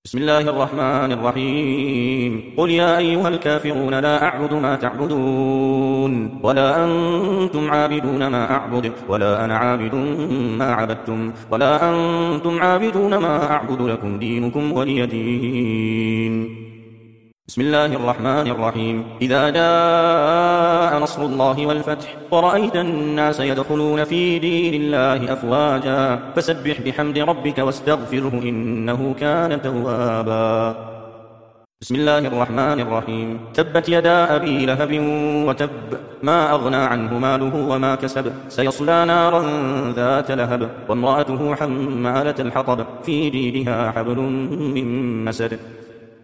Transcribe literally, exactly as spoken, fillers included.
بسم الله الرحمن الرحيم قل يا أيها الكافرون لا أعبد ما تعبدون ولا أنتم عابدون ما أعبد ولا أنا عابد ما عبدتم ولا أنتم عابدون ما أعبد لكم دينكم ولي دين. بسم الله الرحمن الرحيم إذا جاء نصر الله والفتح ورأيت الناس يدخلون في دين الله أفواجا فسبح بحمد ربك واستغفره إنه كان توابا. بسم الله الرحمن الرحيم تبت يدا أبي لهب وتب ما أغنى عنه ماله وما كسب سيصلى نارا ذات لهب وامرأته حمالة الحطب في جيدها حبل من مسد